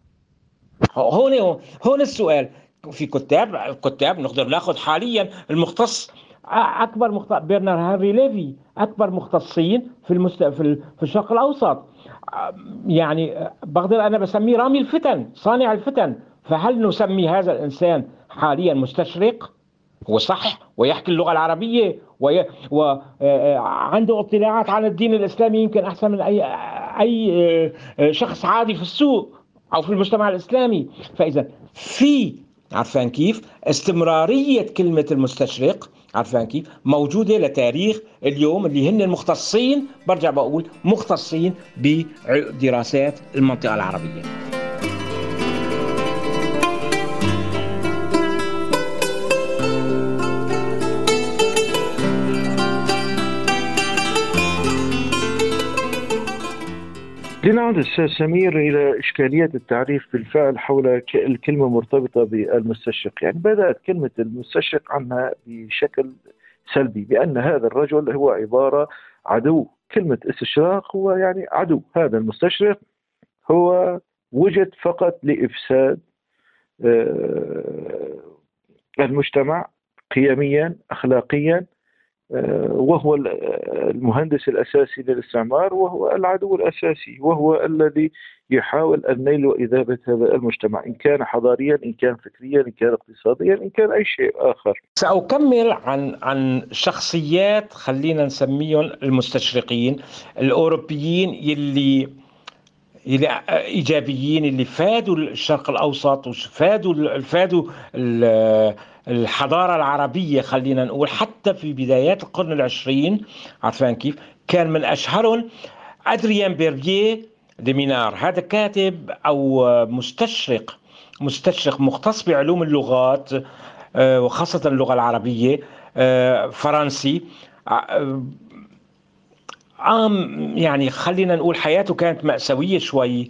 Speaker 3: هون هون السؤال. في كتاب كتاب نقدر ناخذ حاليا المختص اكبر مختص برنارد هنري ليفي، اكبر مختصين في المست... في في الشرق الاوسط، يعني بقدر انا بسميه رامي الفتن، صانع الفتن. فهل نسمي هذا الانسان حاليا مستشرق؟ هو صح ويحكي اللغة العربية وي... وعنده اطلاعات عن الدين الإسلامي يمكن أحسن من أي أي شخص عادي في السوق أو في المجتمع الإسلامي. فإذا في عارفين كيف استمرارية كلمة المستشرق، عارفين كيف موجودة لتاريخ اليوم، اللي هن المختصين، برجع بقول مختصين بدراسات المنطقة العربية.
Speaker 2: لنعود أستاذ سمير إلى إشكالية التعريف بالفعل حول الكلمة مرتبطة بالمستشرق. يعني بدأت كلمة المستشرق عنها بشكل سلبي، بأن هذا الرجل هو عبارة عدو. كلمة استشراق هو يعني عدو. هذا المستشرق هو وجد فقط لإفساد المجتمع قيميا أخلاقيا، وهو المهندس الأساسي للاستعمار، وهو العدو الأساسي، وهو الذي يحاول النيل وإذابة هذا المجتمع، إن كان حضاريا، إن كان فكريا، إن كان اقتصاديا، إن كان أي شيء آخر.
Speaker 3: سأكمل عن عن شخصيات خلينا نسميهم المستشرقين الأوروبيين يلي اللي ايجابيين، اللي فادوا الشرق الاوسط وفادوا فادوا الحضاره العربيه خلينا نقول حتى في بدايات القرن العشرين. عارفين كيف؟ كان من اشهرهم ادريان بيربيه دي مينار، هذا كاتب او مستشرق مستشرق مختص بعلوم اللغات وخاصه اللغه العربيه، فرنسي. عام يعني خلينا نقول حياته كانت مأساوية شوي،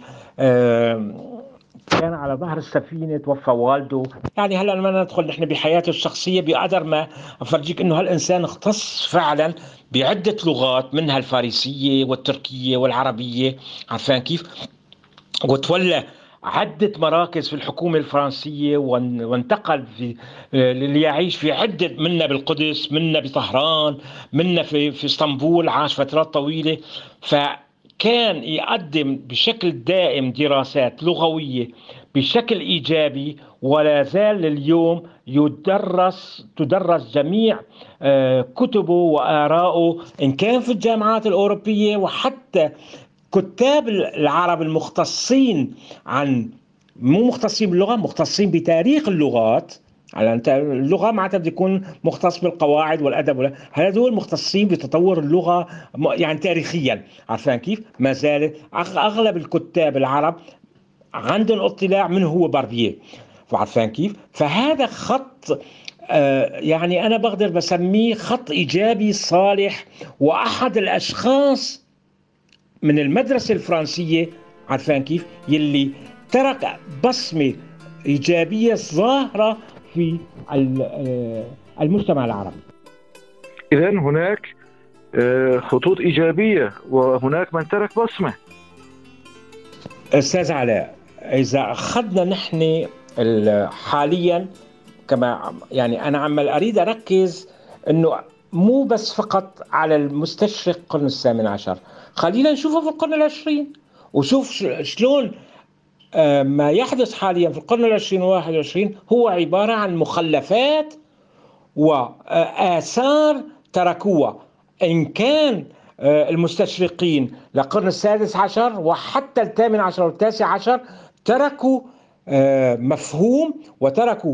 Speaker 3: كان على ظهر السفينة، توفى والده. يعني هلا ما ندخل نحن بحياته الشخصية بقدر ما أفرجيك إنه هالإنسان اختص فعلا بعدة لغات، منها الفارسية والتركية والعربية. عارفين كيف؟ وتولى عدة مراكز في الحكومة الفرنسية، وانتقل في ليعيش في عدة، منا بالقدس، منا بطهران، منا في في اسطنبول، عاش فترات طويلة. فكان يقدم بشكل دائم دراسات لغوية بشكل إيجابي، ولا زال اليوم يدرس تدرس جميع كتبه وآراءه إن كان في الجامعات الأوروبية، وحتى كتاب العرب المختصين عن مو مختصين باللغة، مختصين بتاريخ اللغات. على أنت اللغة معناتها بده يكون مختص بالقواعد والأدب، ولا هذول مختصين بتطور اللغة يعني تاريخيا. عارفين كيف؟ ما زال أغلب الكتاب العرب عندهم اطلاع من هو باربيه. عارفين كيف؟ فهذا خط آه يعني أنا بقدر بسميه خط إيجابي صالح، وأحد الأشخاص من المدرسة الفرنسية، عارفين كيف، يلي ترك بصمة إيجابية ظاهرة في المجتمع العربي.
Speaker 2: إذن هناك خطوط إيجابية وهناك من ترك بصمة.
Speaker 3: أستاذ علاء، إذا أخذنا نحن حاليا، كما يعني أنا عمال أريد أركز أنه مو بس فقط على المستشرق القرن الثامن عشر، خلينا نشوفه في القرن العشرين وشوف شلون ما يحدث حاليا في القرن العشرين والواحد والعشرين هو عبارة عن مخلفات وآثار تركوها، إن كان المستشرقين للقرن السادس عشر وحتى الثامن عشر والتاسع عشر تركوا مفهوم وتركوا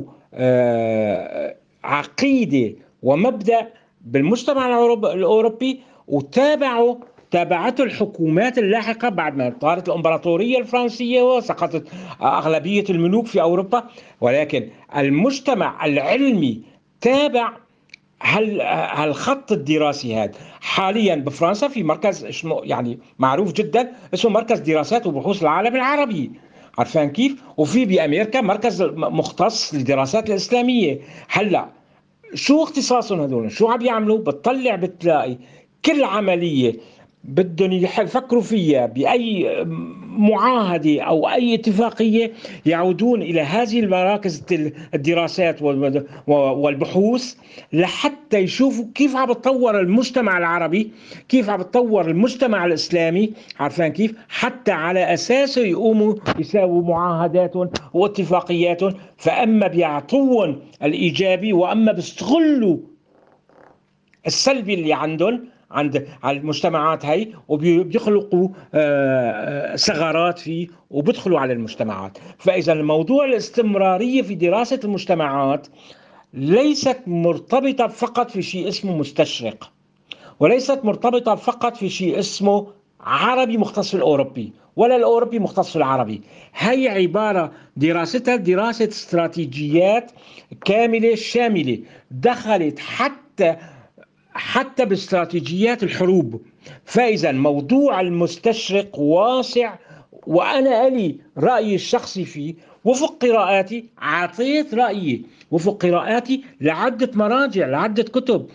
Speaker 3: عقيدة ومبدأ بالمجتمع الأوروبي، وتابعوا تابعته الحكومات اللاحقة بعد ما طارت الإمبراطورية الفرنسية وسقطت أغلبية الملوك في أوروبا. ولكن المجتمع العلمي تابع هالخط الدراسي هذا. حاليا بفرنسا في مركز اسمه يعني معروف جدا اسمه مركز دراسات وبحوث العالم العربي، عارفين كيف؟ وفي بأمريكا مركز مختص للدراسات الإسلامية. هلا شو اختصاصهم هذول؟ شو عم يعملوا؟ بتطلع بتلاقي كل عملية بدهم يفكروا فيها بأي معاهدة أو أي اتفاقية يعودون إلى هذه المراكز الدراسات والبحوث لحتى يشوفوا كيف عم يتطور المجتمع العربي، كيف عم يتطور المجتمع الإسلامي، عارفين كيف؟ حتى على أساسه يقوموا يساووا معاهداتهم واتفاقياتهم. فأما بيعطون الإيجابي وأما بيستغلوا السلبي اللي عندهم عند المجتمعات هاي وبيخلقوا ثغرات فيه وبيدخلوا على المجتمعات. فإذا الموضوع الاستمرارية في دراسة المجتمعات ليست مرتبطة فقط في شيء اسمه مستشرق، وليست مرتبطة فقط في شيء اسمه عربي مختص في الأوروبي ولا الأوروبي مختص في العربي. هي عبارة دراستها دراسة استراتيجيات كاملة شاملة، دخلت حتى حتى باستراتيجيات الحروب. فإذا موضوع المستشرق واسع، وأنا لي رأيي الشخصي فيه وفق قراءاتي، عطيت رأيي وفق قراءاتي لعدة مراجع لعدة كتب.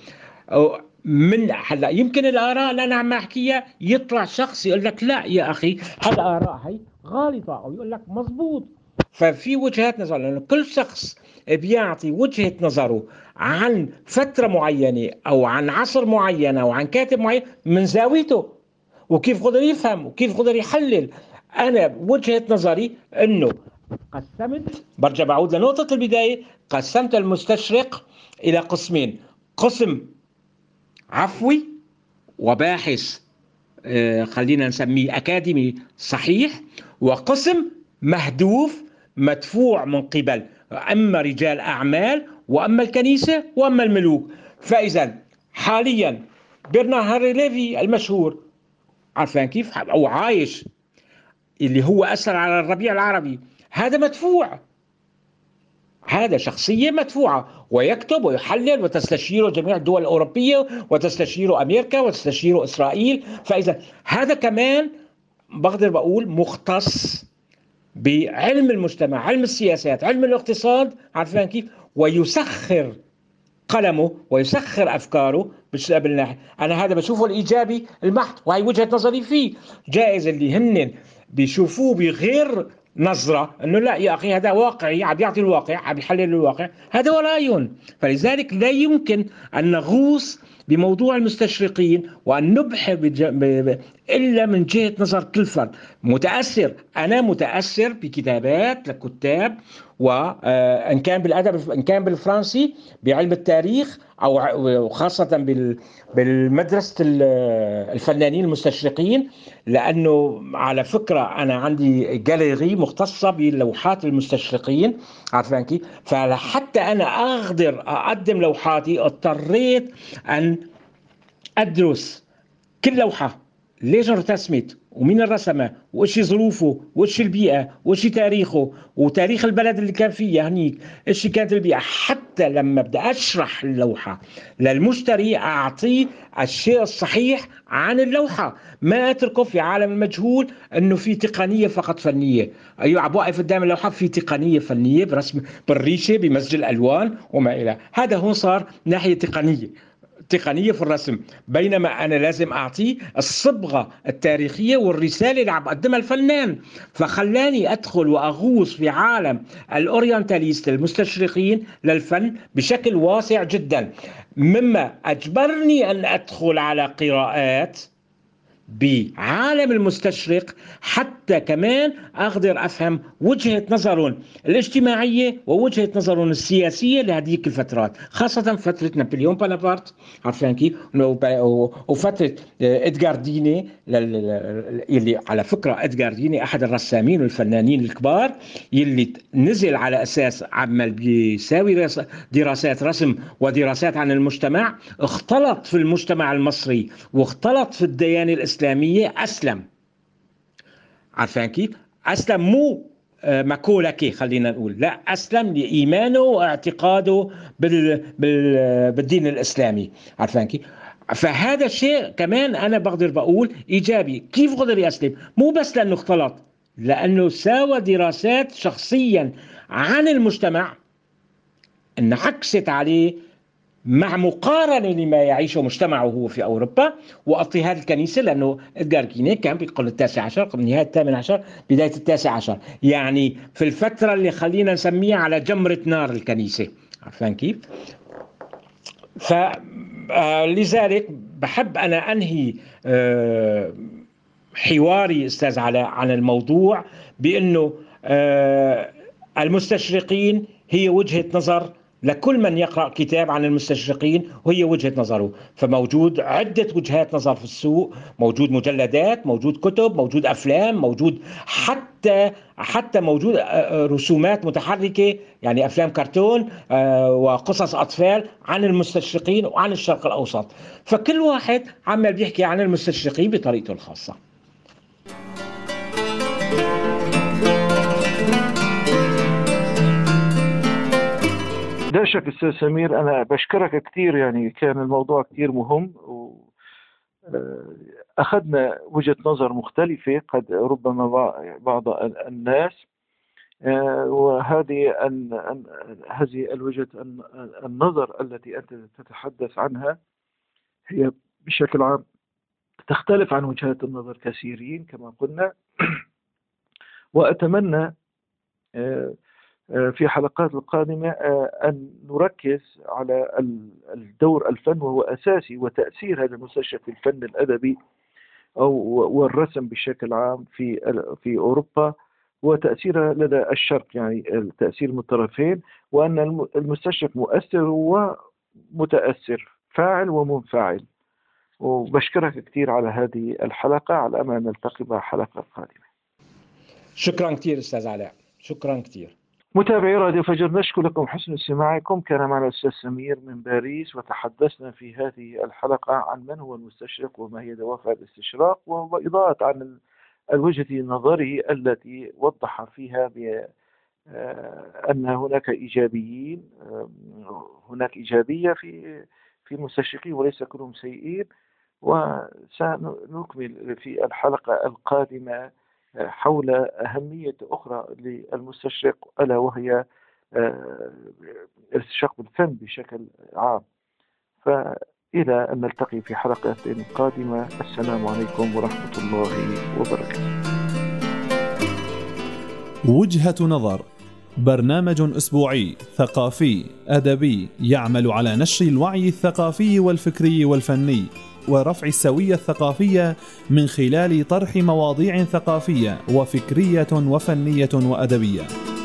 Speaker 3: من هلا يمكن الآراء اللي أنا عم أحكيها يطلع شخص يقول لك لا يا أخي هالآراء هي غالطة، أو يقول لك مضبوط. ففي وجهات نظر، لأن كل شخص بيعطي وجهة نظره عن فترة معينة أو عن عصر معين أو عن كاتب معين من زاويته، وكيف قدر يفهم وكيف قدر يحلل. أنا وجهة نظري أنه قسمت، برجع بعود لنقطة البداية، قسمت المستشرق إلى قسمين: قسم عفوي وباحث آه خلينا نسميه أكاديمي صحيح، وقسم مهدوف مدفوع من قبل أما رجال أعمال وأما الكنيسة وأما الملوك. فإذا حاليا برنارد ليفي المشهور، عارفين كيف، أو عايش، اللي هو أثر على الربيع العربي، هذا مدفوع، هذا شخصية مدفوعة، ويكتب ويحلل وتستشيره جميع الدول الأوروبية وتستشيره أمريكا وتستشيره إسرائيل. فإذا هذا كمان بقدر بقول مختص بعلم المجتمع، علم السياسات، علم الاقتصاد، عارفين كيف، ويسخر قلمه ويسخر أفكاره بالناحية. أنا هذا بشوفه الإيجابي المحض، وهي وجهة نظري فيه. جائز اللي هن بيشوفوه بغير نظرة أنه لا يا أخي هذا واقعي، عم يعطي الواقع، عم يحلل الواقع، هذا هو رأيهم. فلذلك لا يمكن أن نغوص بموضوع المستشرقين وأن نبحر إلا من جهة نظر كل فرد. متأثر، أنا متأثر بكتابات لكتاب، وإن كان بالأدب إن كان بالفرنسي بعلم التاريخ، أو خاصة بالمدرسة الفنانين المستشرقين، لأنه على فكرة أنا عندي جاليري مختصة بلوحات المستشرقين، عارفين كيف. فحتى أنا أقدر أقدم لوحاتي اضطريت أن أدرس كل لوحة ليش ارتسمت ومين رسمها وإيش ظروفه وإيش البيئة وإيش تاريخه وتاريخ البلد اللي كان فيها هنيك، إيش كانت البيئة، حتى لما بدي أشرح اللوحة للمشتري أعطيه الشيء الصحيح عن اللوحة، ما أتركه في عالم المجهول أنه في تقنية فقط فنية. أيوة بوقف قدام اللوحة في تقنية فنية برسم بالريشة بمزج الألوان وما إلى هذا، هون صار ناحية تقنية تقنية في الرسم، بينما أنا لازم أعطيه الصبغة التاريخية والرسالة اللي عم بقدمها الفنان. فخلاني أدخل وأغوص في عالم الأورينتاليست المستشرقين للفن بشكل واسع جدا، مما أجبرني أن أدخل على قراءات بعالم المستشرق حتى كمان أقدر أفهم وجهة نظرهم الاجتماعية ووجهة نظرهم السياسية لهذيك الفترات، خاصة فترة نابليون بونابرت عارفين كيف، وفترة إدغار ديني اللي على فكرة إدغار ديني أحد الرسامين والفنانين الكبار يلي نزل على أساس عمل بيساوي دراسات رسم ودراسات عن المجتمع، اختلط في المجتمع المصري واختلط في الديانة الإسلامية الإسلامية، أسلم عارفين كيف؟ أسلم مو مكولكي خلينا نقول، لا أسلم لإيمانه واعتقاده بال... بال... بالدين الإسلامي عارفين كيف؟ فهذا الشيء كمان أنا بقدر بقول إيجابي. كيف قدر يسلم؟ مو بس لأنه اختلط، لأنه ساوى دراسات شخصيا عن المجتمع انعكست عليه مع مقارنة لما يعيشه مجتمعه هو في أوروبا واضطهاد الكنيسة، لأنه إدغار ديني كان بالقرن التاسع عشر قبل نهاية الثامن عشر بداية التاسع عشر، يعني في الفترة اللي خلينا نسميها على جمرة نار الكنيسة عارفين كيف؟ فلذلك بحب أنا أنهي حواري أستاذ علاء عن الموضوع بأنه المستشرقين هي وجهة نظر لكل من يقرأ كتاب عن المستشرقين وهي وجهة نظره، فموجود عدة وجهات نظر في السوق، موجود مجلدات، موجود كتب، موجود أفلام، موجود حتى حتى موجود رسومات متحركة يعني أفلام كرتون وقصص أطفال عن المستشرقين وعن الشرق الأوسط، فكل واحد عمال بيحكي عن المستشرقين بطريقته الخاصة.
Speaker 2: لا شك أستاذ سمير، أنا بشكرك كثير، يعني كان الموضوع كثير مهم وأخذنا وجهة نظر مختلفة قد ربما بعض الناس، وهذه هذه الوجهة النظر التي أنت تتحدث عنها هي بشكل عام تختلف عن وجهات النظر كثيرين كما قلنا. وأتمنى في حلقات القادمة أن نركز على الدور الفن وهو أساسي، وتأثير هذا المستشرق في الفن الأدبي أو والرسم بشكل عام في في أوروبا، وتأثيرها لدى الشرق، يعني التأثير من الطرفين، وأن المستشرق مؤثر ومتأثر، فاعل ومنفعل. وبشكرك كثير على هذه الحلقة، على أمل نلتقي مع حلقة قادمة.
Speaker 3: شكرا كثير أستاذ علاء، شكرا كثير.
Speaker 2: متابعي راديو فجر، نشكر لكم حسن استماعكم. كان معنا الأستاذ سمير من باريس، وتحدثنا في هذه الحلقة عن من هو المستشرق وما هي دوافع الاستشراق، وإضاءة عن الوجهة نظره التي وضح فيها بأن هناك إيجابيين، هناك إيجابية في في المستشرقين وليس كلهم سيئين. وسنكمل في الحلقة القادمة حول أهمية أخرى للمستشرق، ألا وهي الاستشراق بالفن بشكل عام. فإلى أن نلتقي في حلقات قادمة، السلام عليكم ورحمة الله وبركاته.
Speaker 1: وجهة نظر، برنامج أسبوعي ثقافي أدبي يعمل على نشر الوعي الثقافي والفكري والفني ورفع السوية الثقافية من خلال طرح مواضيع ثقافية وفكرية وفنية وأدبية.